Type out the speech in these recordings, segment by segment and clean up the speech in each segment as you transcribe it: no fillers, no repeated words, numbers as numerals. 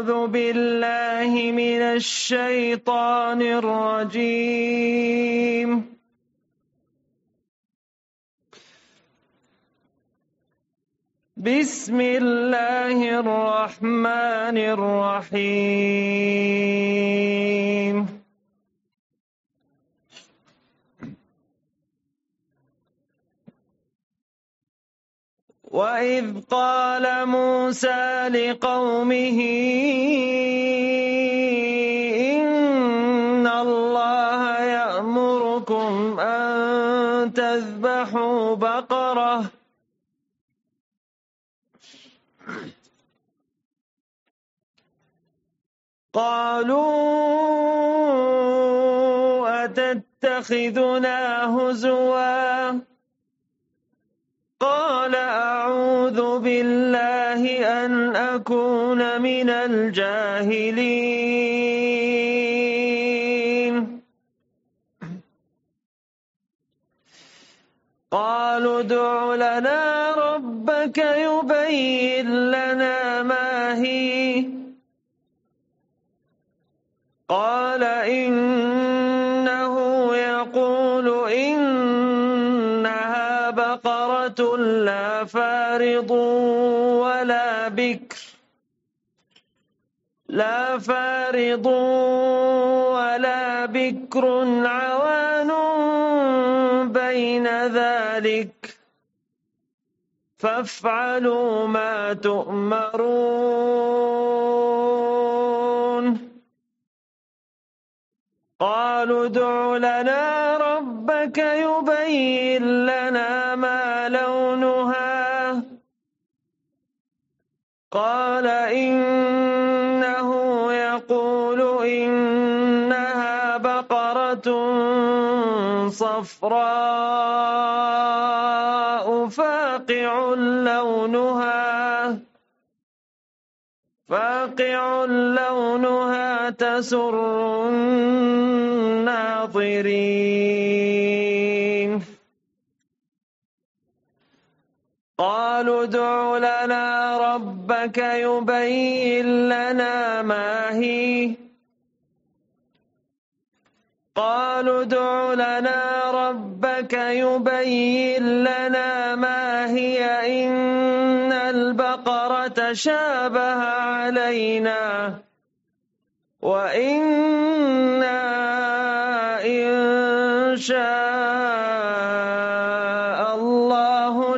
أعوذ بالله من الشيطان الرجيم. بسم الله الرحمن الرحيم. وإذ قال موسى لقومه إن الله يأمركم أن تذبحوا بقرة قالوا أتتخذنا هزوا قال أعوذ بالله أن أكون من الجاهلين. قالوا ادع لنا ربك يبين لنا ما هي قال إنه يقول إنها بقرة لا فارض ولا بكر عوان بين ذلك فافعلوا ما تؤمرون. قالوا ادع لنا ربك يبين لنا ما لونها قال إنه يقول إنها بقرة صفراء فاقع لونها تسر الناظرين. قالوا ادع لنا ربك يبين لنا ما هي قالوا ادع لنا ربك يبين لنا ما هي إن البقرة شابه علينا وإنا إن شاء الله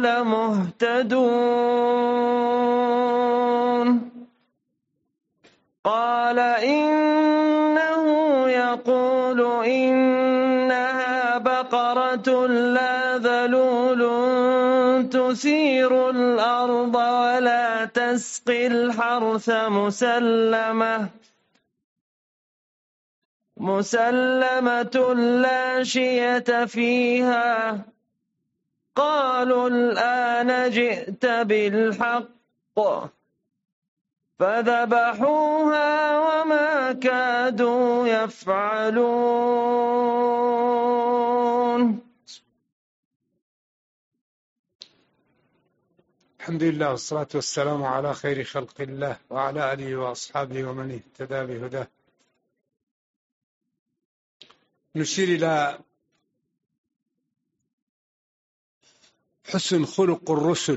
لمهتدون. قال إنه يقول إنها بقرة لا ذلول تثير الأرض ولا تسقي الحرث مسلمة لا شية فيها. قالوا الآن جئت بالحق فذبحوها وما كادوا يفعلون. الحمد لله والصلاة والسلام على خير خلق الله وعلى آله وأصحابه ومن اهتدى بهداه. نشير إلى حسن خلق الرسل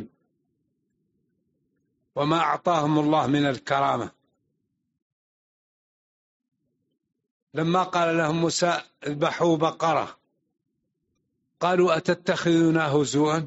وما أعطاهم الله من الكرامة. لما قال لهم موسى اذبحوا بقرة قالوا أتتخذنا هزوا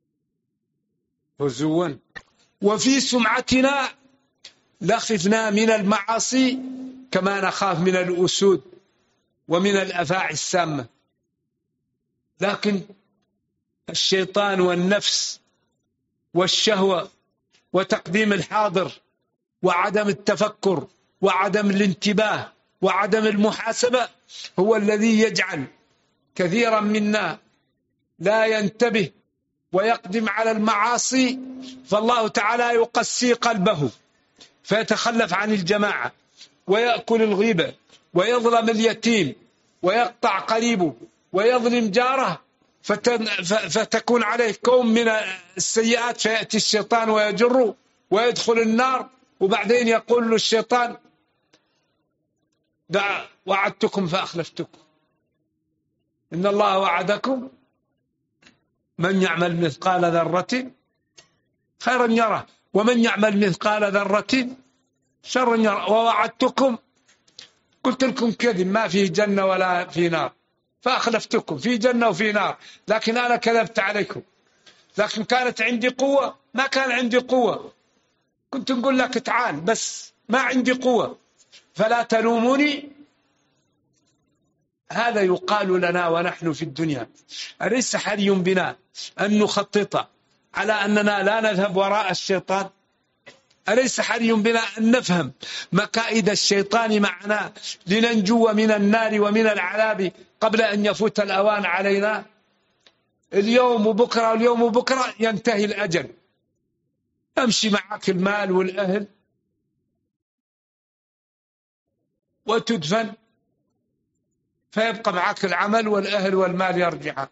وفي سمعتنا لخفنا من المعاصي كما نخاف من الأسود ومن الأفاعي السامة. لكن الشيطان والنفس والشهوة وتقديم الحاضر وعدم التفكر وعدم الانتباه وعدم المحاسبة هو الذي يجعل كثيرا منا لا ينتبه ويقدم على المعاصي، فالله تعالى يقسي قلبه فيتخلف عن الجماعة ويأكل الغيبة ويظلم اليتيم ويقطع قريبه ويظلم جاره، فتكون عليه كوم من السيئات، فيأتي الشيطان ويجره ويدخل النار وبعدين يقول له الشيطان وعدتكم فأخلفتكم، إن الله وعدكم من يعمل مثقال ذرة خيرا يره ومن يعمل مثقال ذرة شرا يره، ووعدتكم قلت لكم كذب ما في جنة ولا في نار فأخلفتكم، في جنة وفي نار، لكن أنا كذبت عليكم، لكن كانت عندي قوة؟ ما كان عندي قوة، كنت نقول لك تعال بس ما عندي قوة، فلا تلوموني. هذا يقال لنا ونحن في الدنيا. أليس حري بنا أن نخطط على أننا لا نذهب وراء الشيطان؟ أليس حري بنا أن نفهم مكائد الشيطان معنا لننجو من النار ومن العذاب قبل أن يفوت الأوان علينا؟ اليوم وبكرة واليوم وبكرة ينتهي الأجل، أمشي معك المال والأهل وتدفن، فيبقى معك العمل والأهل والمال يرجعان،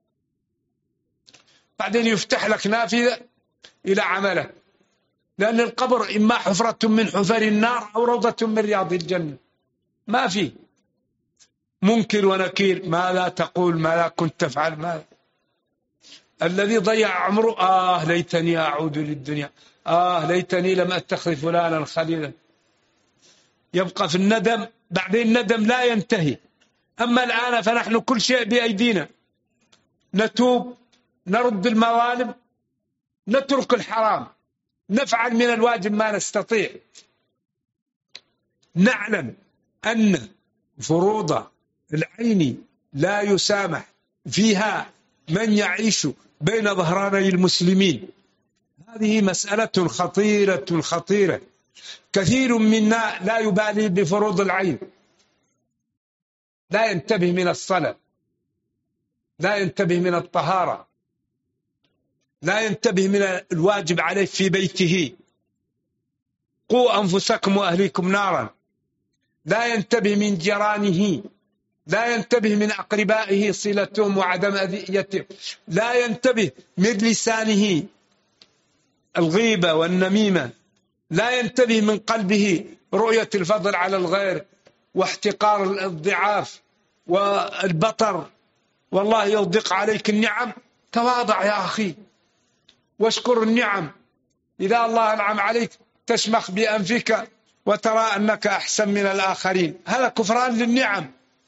بعدين يفتح لك نافذة إلى عملك، لأن القبر إما حفرة من حفر النار أو روضة من رياض الجنة، ما في منكر ونكير. ماذا تقول؟ ماذا كنت تفعل؟ ماذا؟ الذي ضيع عمره ليتني أعود للدنيا، ليتني لم أتخذ فلانا خليلا، يبقى في الندم، بعدين الندم لا ينتهي. أما الآن فنحن كل شيء بأيدينا، نتوب، نرد المظالم، نترك الحرام، نفعل من الواجب ما نستطيع. نعلم أن فروض العين لا يسامح فيها من يعيش بين ظهراني المسلمين، هذه مسألة خطيرة خطيرة. كثير منا لا يبالي بفروض العين، لا ينتبه من الصلاة، لا ينتبه من الطهارة، لا ينتبه من الواجب عليه في بيته، قوا أنفسكم وأهليكم نارا، لا ينتبه من جيرانه، لا ينتبه من أقربائه صلتهم وعدم أذيتهم، لا ينتبه من لسانه الغيبة والنميمة، لا ينتبه من قلبه رؤية الفضل على الغير واحتقار الضعاف والبطر. والله يضيق عليك النعم، تواضع يا أخي واشكر النعم. إذا الله أنعم عليك تشمخ بأنفك وترى أنك أحسن من الآخرين، هذا كفران للنعم.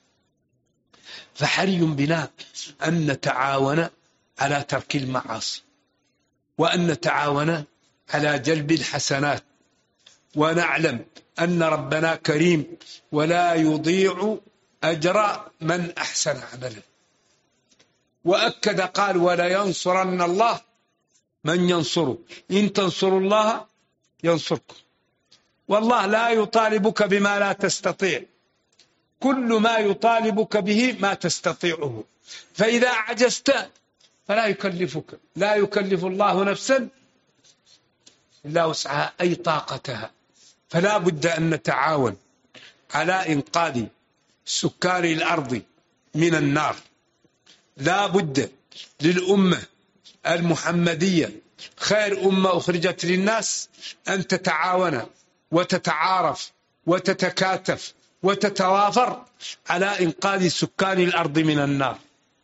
فحري بنا أن نتعاون على ترك المعاصي، وأن نتعاون على جلب الحسنات، ونعلم أن ربنا كريم ولا يضيع أجر من أحسن عملا. وأكد قال ولا ينصرن الله من ينصره، إن تنصروا الله ينصركم. والله لا يطالبك بما لا تستطيع، كل ما يطالبك به ما تستطيعه، فإذا عجزت فلا يكلفك، لا يكلف الله نفسا إلا وسعها أي طاقتها. فلا بد أن نتعاون على إنقاذ سكان الأرض من النار. لا بد للأمة المحمدية خير أمة أخرجت للناس أن تتعاون وتتعارف وتتكاتف وتتوافر على إنقاذ سكان الأرض من النار،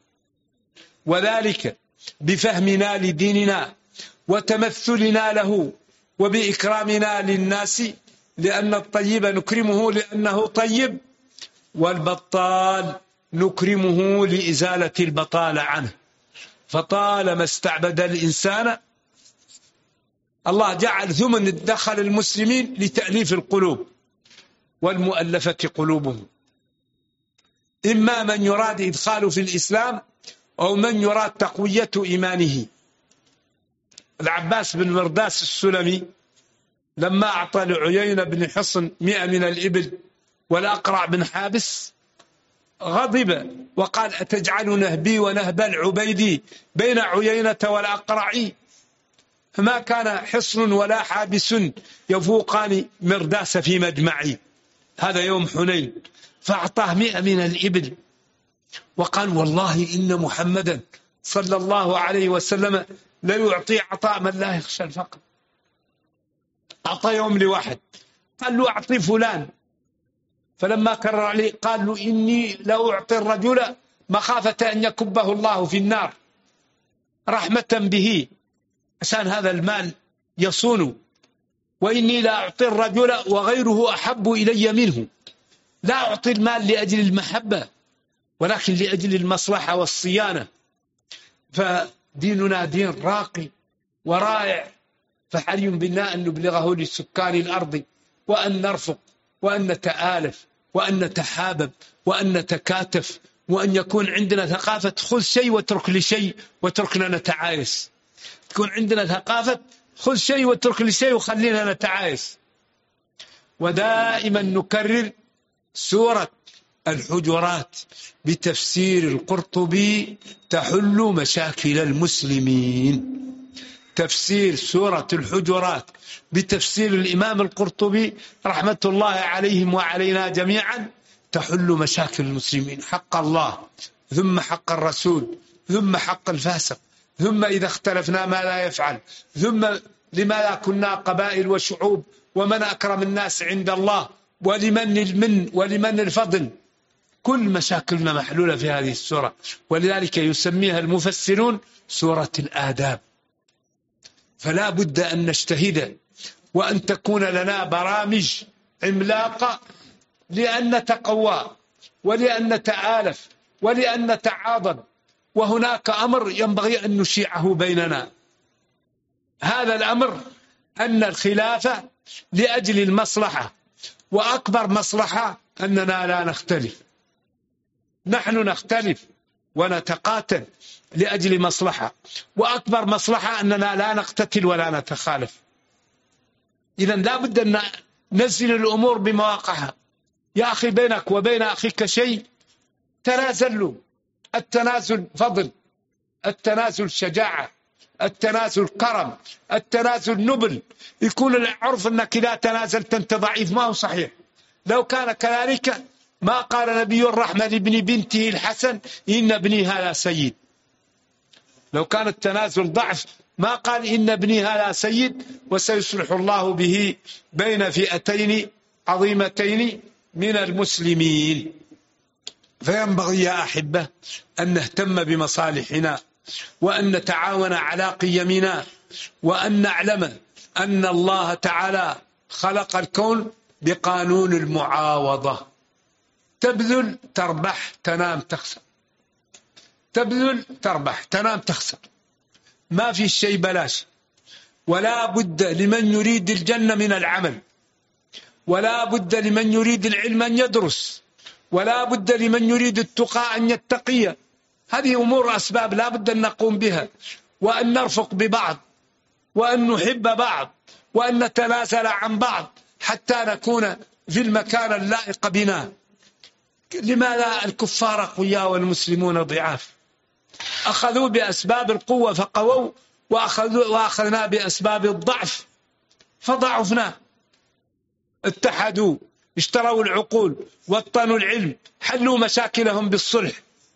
وذلك بفهمنا لديننا وتمثلنا له وبإكرامنا للناس، لأن الطيب نكرمه لأنه طيب، والبطال نكرمه لإزالة البطالة عنه. فطالما استعبد الإنسان، الله جعل ثمن دخل المسلمين لتأليف القلوب والمؤلفة قلوبهم، إما من يراد إدخاله في الإسلام أو من يراد تقوية إيمانه. العباس بن مرداس السلمي لما أعطى لعيينة بن حصن 100 من الإبل والأقرع بن حابس غضب وقال أتجعل نهبي ونهب العبيدي بين عيينة والأقرع؟ فما كان حصن ولا حابس يفوقان مرداس في مجمعي. هذا يوم حنين، فأعطاه 100 من الإبل وقال والله إن محمدا صلى الله عليه وسلم لا يعطي عطاء من لا يخشى الفقر. أعطى يوم لواحد، قال له أعطي فلان، فلما كرر عليه قال له إني لا أعطي الرجل مخافة أن يكبه الله في النار رحمة به، عشان هذا المال يصون، وإني لا أعطي الرجل وغيره أحب إلي منه. لا أعطي المال لأجل المحبة ولكن لأجل المصلحة والصيانة. فديننا دين راقي ورائع، فحري بنا أن نبلغه لسكان الأرض، وأن نرفق وأن نتآلف وأن نتحابب وأن نتكاتف، وأن يكون عندنا ثقافة خذ شيء واترك لي شيء واتركنا نتعايش. تكون عندنا ثقافة خذ شيء واترك لي شيء وخلينا نتعايش. ودائما نكرر سورة الحجرات بتفسير القرطبي تحل مشاكل المسلمين. تفسير سورة الحجرات بتفسير الإمام القرطبي رحمة الله عليهم وعلينا جميعا تحل مشاكل المسلمين، حق الله ثم حق الرسول ثم حق الفاسق، ثم إذا اختلفنا ما لا يفعل، ثم لماذا كنا قبائل وشعوب، ومن أكرم الناس عند الله، ولمن المن ولمن الفضل. كل مشاكلنا محلولة في هذه السورة، ولذلك يسميها المفسرون سورة الآداب. فلا بد أن نجتهد وأن تكون لنا برامج عملاقة لأن نتقوى ولأن نتآلف ولأن نتعاضد. وهناك أمر ينبغي أن نشيعه بيننا، هذا الأمر أن الخلافة لأجل المصلحة، وأكبر مصلحة أننا لا نختلف. نحن نختلف ونتقاتل لأجل مصلحة، وأكبر مصلحة أننا لا نقتتل ولا نتخالف. إذن لا بد أن ننزل الأمور بمواقعها. يا أخي بينك وبين أخيك شيء تنازل له، التنازل فضل، التنازل شجاعة، التنازل كرم، التنازل نبل. يكون العرف أنك إذا تنازلت أنت ضعيف، ما هو صحيح. لو كان كذلك ما قال نبي الرحمة لابن بنته الحسن إن ابني هذا سيد. لو كان التنازل ضعف ما قال إن ابني هذا سيد وسيصلح الله به بين فئتين عظيمتين من المسلمين. فينبغي يا أحبة أن نهتم بمصالحنا، وأن نتعاون على قيمنا، وأن نعلم أن الله تعالى خلق الكون بقانون المعاوضة. تبذل تربح، تنام تخسر، تبذل تربح، تنام تخسر. ما في شيء بلاش. ولا بد لمن يريد الجنة من العمل، ولا بد لمن يريد العلم أن يدرس، ولا بد لمن يريد التقى أن يتقي. هذه أمور أسباب لا بد أن نقوم بها، وأن نرفق ببعض، وأن نحب بعض، وأن نتنازل عن بعض حتى نكون في المكان اللائق بنا. لماذا الكفار قوياء والمسلمون ضعاف؟ أخذوا بأسباب القوة فقووا، وأخذنا بأسباب الضعف فضعفنا. اتحدوا، اشتروا العقول، وطنوا العلم، حلوا مشاكلهم بالصلح،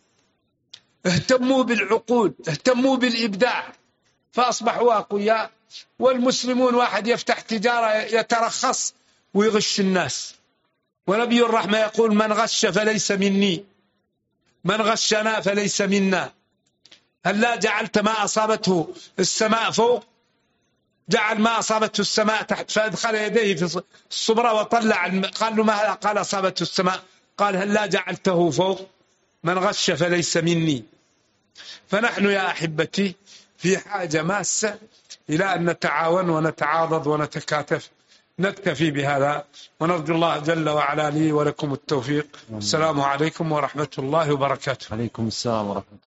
اهتموا بالعقول، اهتموا بالإبداع، فأصبحوا أقوياء. والمسلمون واحد يفتح تجارة يترخص ويغش الناس. ونبي الرحمة يقول من غش فليس مني، من غشنا فليس منا. هل لا جعلت ما أصابته السماء فوق، جعل ما أصابته السماء تحت، فأدخل يديه في الصبرة وطلع. قال له ما هذا؟ قال أصابته السماء. قال هل لا جعلته فوق؟ من غش فليس مني. فنحن يا أحبتي في حاجة ماسة إلى أن نتعاون ونتعاضد ونتكاتف. نكتفي بهذا، ونرجو الله جل وعلا لي ولكم التوفيق. السلام عليكم ورحمة الله وبركاته. عليكم السلام ورحمة الله.